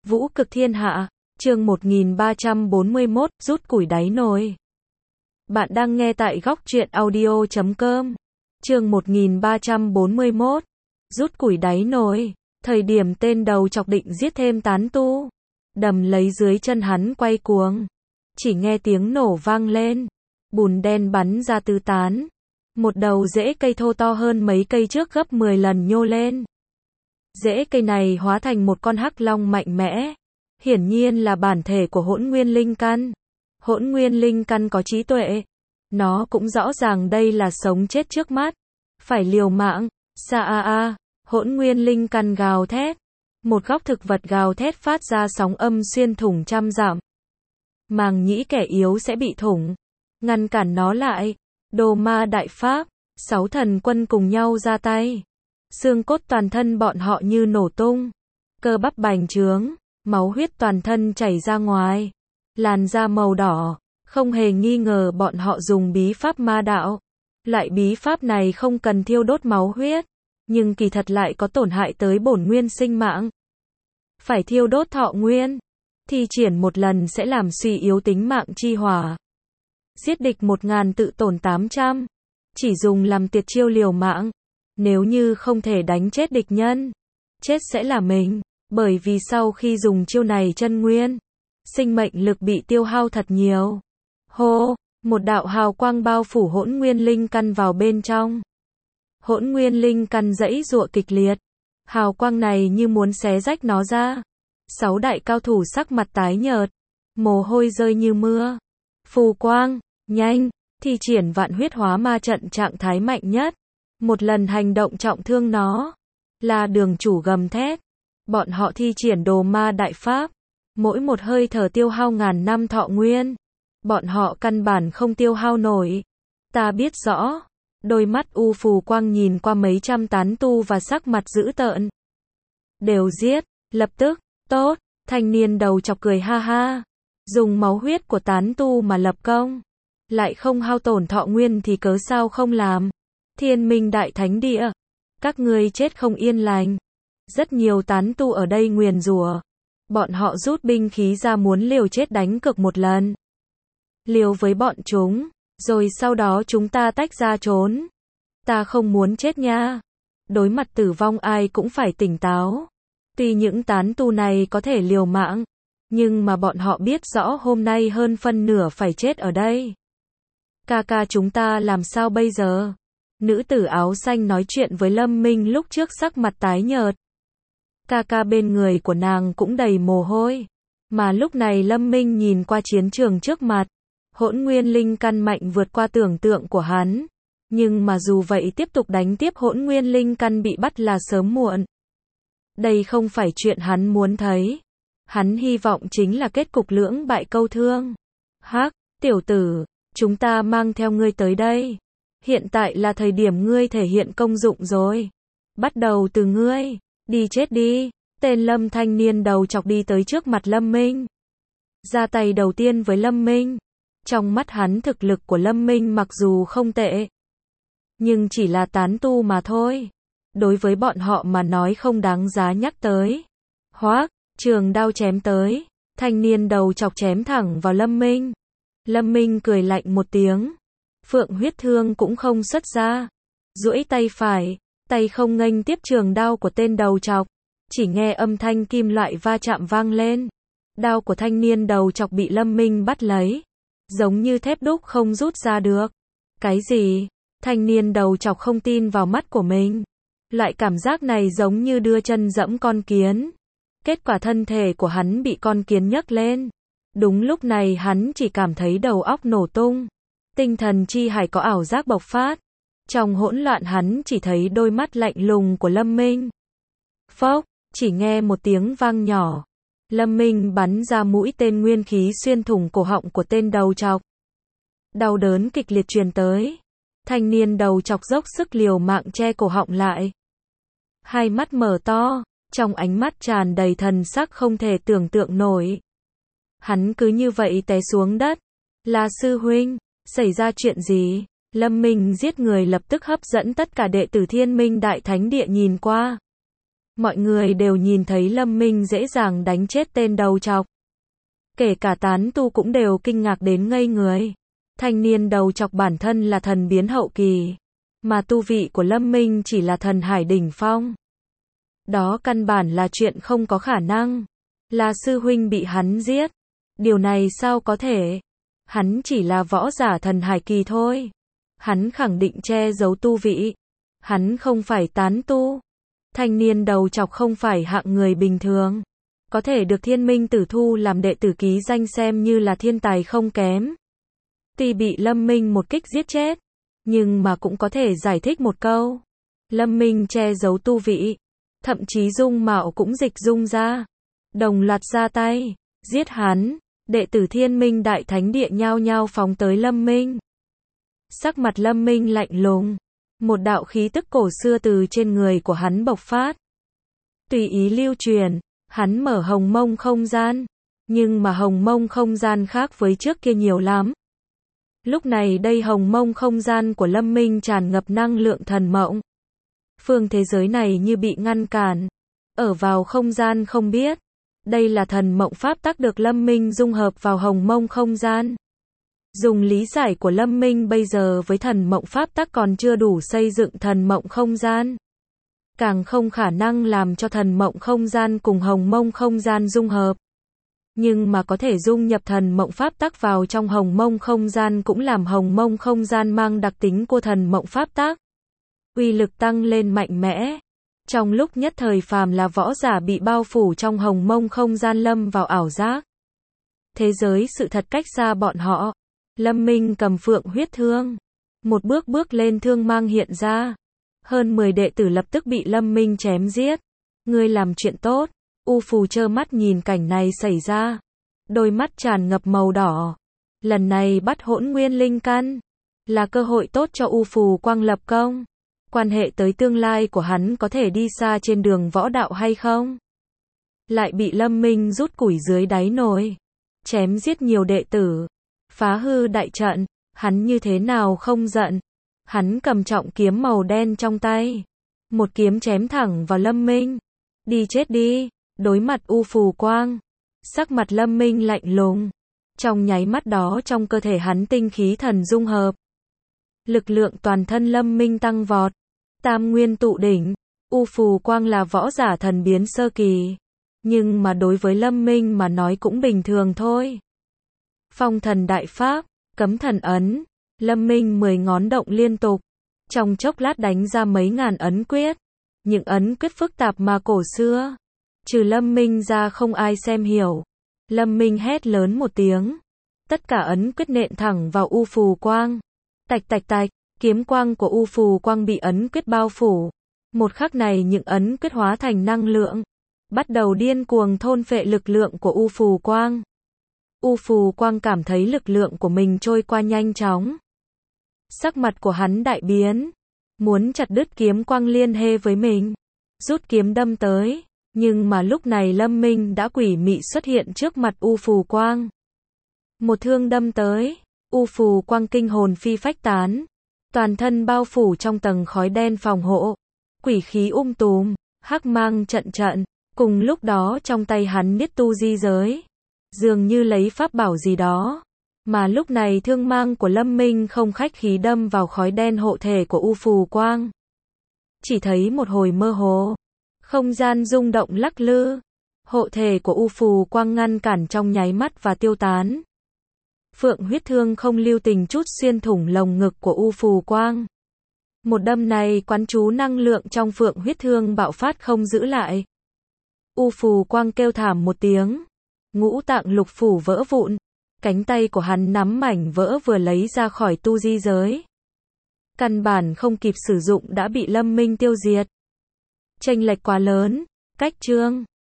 Vũ cực thiên hạ, chương 1341, rút củi đáy nồi. Bạn đang nghe tại góc truyện audio.com. Chương 1341, rút củi đáy nồi. Thời điểm tên đầu chọc định giết thêm tán tu, đầm lấy dưới chân hắn quay cuồng. Chỉ nghe tiếng nổ vang lên, bùn đen bắn ra tứ tán. Một đầu rễ cây thô to hơn mấy cây trước gấp 10 lần nhô lên. Rễ cây này hóa thành một con hắc long mạnh mẽ. Hiển nhiên là bản thể của hỗn nguyên linh căn. Hỗn nguyên linh căn có trí tuệ. Nó cũng rõ ràng đây là sống chết trước mắt. Phải liều mạng. Sa a a. Hỗn nguyên linh căn gào thét. Một góc thực vật gào thét phát ra sóng âm xuyên thủng trăm dặm. Màng nhĩ kẻ yếu sẽ bị thủng. Ngăn cản nó lại. Đồ ma đại pháp. 6 thần quân cùng nhau ra tay. Xương cốt toàn thân bọn họ như nổ tung. Cơ bắp bành trướng. Máu huyết toàn thân chảy ra ngoài. Làn da màu đỏ. Không hề nghi ngờ bọn họ dùng bí pháp ma đạo. Loại bí pháp này không cần thiêu đốt máu huyết. Nhưng kỳ thật lại có tổn hại tới bổn nguyên sinh mạng. Phải thiêu đốt thọ nguyên. Thi triển một lần sẽ làm suy yếu tính mạng chi hỏa. Giết địch 1000 tự tổn 800. Chỉ dùng làm tuyệt chiêu liều mạng. Nếu như không thể đánh chết địch nhân, chết sẽ là mình. Bởi vì sau khi dùng chiêu này chân nguyên, sinh mệnh lực bị tiêu hao thật nhiều. Hô, một đạo hào quang bao phủ hỗn nguyên linh căn vào bên trong. Hỗn nguyên linh căn giãy giụa kịch liệt. Hào quang này như muốn xé rách nó ra. 6 đại cao thủ sắc mặt tái nhợt, mồ hôi rơi như mưa. Phù quang, nhanh, thi triển vạn huyết hóa ma trận trạng thái mạnh nhất. Một lần hành động trọng thương nó. Là đường chủ gầm thét. Bọn họ thi triển đồ ma đại pháp. Mỗi một hơi thở tiêu hao ngàn năm thọ nguyên. Bọn họ căn bản không tiêu hao nổi. Ta biết rõ. Đôi mắt u phù quang nhìn qua mấy trăm tán tu và sắc mặt dữ tợn. Đều giết, lập tức, tốt, thanh niên đầu chọc cười ha ha. Dùng máu huyết của tán tu mà lập công. Lại không hao tổn thọ nguyên thì cớ sao không làm. Thiên Minh Đại Thánh Địa. Các ngươi chết không yên lành. Rất nhiều tán tu ở đây nguyền rủa. Bọn họ rút binh khí ra muốn liều chết đánh cược một lần. Liều với bọn chúng. Rồi sau đó chúng ta tách ra trốn. Ta không muốn chết nha. Đối mặt tử vong ai cũng phải tỉnh táo. Tuy những tán tu này có thể liều mạng. Nhưng mà bọn họ biết rõ hôm nay hơn phân nửa phải chết ở đây. Ca chúng ta làm sao bây giờ? Nữ tử áo xanh nói chuyện với Lâm Minh lúc trước sắc mặt tái nhợt. Ca bên người của nàng cũng đầy mồ hôi. Mà lúc này Lâm Minh nhìn qua chiến trường trước mặt. Hỗn nguyên linh căn mạnh vượt qua tưởng tượng của hắn. Nhưng mà dù vậy tiếp tục đánh tiếp hỗn nguyên linh căn bị bắt là sớm muộn. Đây không phải chuyện hắn muốn thấy. Hắn hy vọng chính là kết cục lưỡng bại câu thương. Hắc, tiểu tử, chúng ta mang theo ngươi tới đây. Hiện tại là thời điểm ngươi thể hiện công dụng rồi. Bắt đầu từ ngươi. Đi chết đi. Tên Lâm thanh niên đầu chọc đi tới trước mặt Lâm Minh. Ra tay đầu tiên với Lâm Minh. Trong mắt hắn thực lực của Lâm Minh mặc dù không tệ. Nhưng chỉ là tán tu mà thôi. Đối với bọn họ mà nói không đáng giá nhắc tới. Hoác, trường đao chém tới. Thanh niên đầu chọc chém thẳng vào Lâm Minh. Lâm Minh cười lạnh một tiếng. Phượng huyết thương cũng không xuất ra. Duỗi tay phải. Tay không nghênh tiếp trường đao của tên đầu chọc. Chỉ nghe âm thanh kim loại va chạm vang lên. Đao của thanh niên đầu chọc bị Lâm Minh bắt lấy. Giống như thép đúc không rút ra được. Cái gì? Thanh niên đầu chọc không tin vào mắt của mình. Loại cảm giác này giống như đưa chân dẫm con kiến. Kết quả thân thể của hắn bị con kiến nhấc lên. Đúng lúc này hắn chỉ cảm thấy đầu óc nổ tung. Tinh thần chi hải có ảo giác bộc phát. Trong hỗn loạn hắn chỉ thấy đôi mắt lạnh lùng của Lâm Minh. Phốc, chỉ nghe một tiếng vang nhỏ. Lâm Minh bắn ra mũi tên nguyên khí xuyên thủng cổ họng của tên đầu chọc. Đau đớn kịch liệt truyền tới. Thanh niên đầu chọc dốc sức liều mạng che cổ họng lại. Hai mắt mở to, trong ánh mắt tràn đầy thần sắc không thể tưởng tượng nổi. Hắn cứ như vậy té xuống đất. Là sư huynh, xảy ra chuyện gì? Lâm Minh giết người lập tức hấp dẫn tất cả đệ tử Thiên Minh Đại Thánh Địa nhìn qua. Mọi người đều nhìn thấy Lâm Minh dễ dàng đánh chết tên đầu trọc. Kể cả tán tu cũng đều kinh ngạc đến ngây người. Thanh niên đầu trọc bản thân là thần biến hậu kỳ, mà tu vị của Lâm Minh chỉ là thần hải đỉnh phong. Đó căn bản là chuyện không có khả năng. Là sư huynh bị hắn giết. Điều này sao có thể? Hắn chỉ là võ giả thần hải kỳ thôi. Hắn khẳng định che giấu tu vị. Hắn không phải tán tu. Thanh niên đầu trọc không phải hạng người bình thường. Có thể được Thiên Minh Tử thu làm đệ tử ký danh xem như là thiên tài không kém. Tuy bị Lâm Minh một kích giết chết, nhưng mà cũng có thể giải thích một câu. Lâm Minh che giấu tu vị. Thậm chí dung mạo cũng dịch dung ra. Đồng loạt ra tay, giết hắn. Đệ tử Thiên Minh Đại Thánh Địa nhao nhao phóng tới Lâm Minh. Sắc mặt Lâm Minh lạnh lùng. Một đạo khí tức cổ xưa từ trên người của hắn bộc phát. Tùy ý lưu truyền, hắn mở hồng mông không gian. Nhưng mà hồng mông không gian khác với trước kia nhiều lắm. Lúc này đây hồng mông không gian của Lâm Minh tràn ngập năng lượng thần mộng. Phương thế giới này như bị ngăn cản. Ở vào không gian không biết. Đây là thần mộng pháp tắc được Lâm Minh dung hợp vào hồng mông không gian. Dùng lý giải của Lâm Minh bây giờ với thần mộng pháp tắc còn chưa đủ xây dựng thần mộng không gian. Càng không khả năng làm cho thần mộng không gian cùng hồng mông không gian dung hợp. Nhưng mà có thể dung nhập thần mộng pháp tắc vào trong hồng mông không gian cũng làm hồng mông không gian mang đặc tính của thần mộng pháp tắc. Uy lực tăng lên mạnh mẽ. Trong lúc nhất thời phàm là võ giả bị bao phủ trong hồng mông không gian lâm vào ảo giác. Thế giới sự thật cách xa bọn họ. Lâm Minh cầm phượng huyết thương. Một bước bước lên thương mang hiện ra. Hơn 10 đệ tử lập tức bị Lâm Minh chém giết. Ngươi làm chuyện tốt. U Phù trơ mắt nhìn cảnh này xảy ra. Đôi mắt tràn ngập màu đỏ. Lần này bắt hỗn nguyên linh căn. Là cơ hội tốt cho U Phù Quang lập công. Quan hệ tới tương lai của hắn có thể đi xa trên đường võ đạo hay không? Lại bị Lâm Minh rút củi dưới đáy nồi. Chém giết nhiều đệ tử. Phá hư đại trận. Hắn như thế nào không giận. Hắn cầm trọng kiếm màu đen trong tay. Một kiếm chém thẳng vào Lâm Minh. Đi chết đi. Đối mặt U Phù Quang. Sắc mặt Lâm Minh lạnh lùng. Trong nháy mắt đó trong cơ thể hắn tinh khí thần dung hợp. Lực lượng toàn thân Lâm Minh tăng vọt. Tam nguyên tụ đỉnh. U Phù Quang là võ giả thần biến sơ kỳ. Nhưng mà đối với Lâm Minh mà nói cũng bình thường thôi. Phong thần đại pháp. Cấm thần ấn. Lâm Minh 10 ngón động liên tục. Trong chốc lát đánh ra mấy ngàn ấn quyết. Những ấn quyết phức tạp mà cổ xưa. Trừ Lâm Minh ra không ai xem hiểu. Lâm Minh hét lớn một tiếng. Tất cả ấn quyết nện thẳng vào U Phù Quang. Tạch tạch tạch. Kiếm quang của U Phù Quang bị ấn quyết bao phủ. Một khắc này những ấn quyết hóa thành năng lượng. Bắt đầu điên cuồng thôn phệ lực lượng của U Phù Quang. U Phù Quang cảm thấy lực lượng của mình trôi qua nhanh chóng. Sắc mặt của hắn đại biến. Muốn chặt đứt kiếm quang liên hệ với mình. Rút kiếm đâm tới. Nhưng mà lúc này Lâm Minh đã quỷ mị xuất hiện trước mặt U Phù Quang. Một thương đâm tới. U Phù Quang kinh hồn phi phách tán. Toàn thân bao phủ trong tầng khói đen phòng hộ. Quỷ khí tùm. Hắc mang trận trận. Cùng lúc đó trong tay hắn niết tu di giới. Dường như lấy pháp bảo gì đó. Mà lúc này thương mang của Lâm Minh không khách khí đâm vào khói đen hộ thể của U Phù Quang. Chỉ thấy một hồi mơ hồ. Không gian rung động lắc lư. Hộ thể của U Phù Quang ngăn cản trong nháy mắt và tiêu tán. Phượng huyết thương không lưu tình chút xuyên thủng lồng ngực của U Phù Quang. Một đâm này quán chú năng lượng trong phượng huyết thương bạo phát không giữ lại. U Phù Quang kêu thảm một tiếng. Ngũ tạng lục phủ vỡ vụn. Cánh tay của hắn nắm mảnh vỡ vừa lấy ra khỏi tu di giới. Căn bản không kịp sử dụng đã bị Lâm Minh tiêu diệt. Chênh lệch quá lớn. Cách chương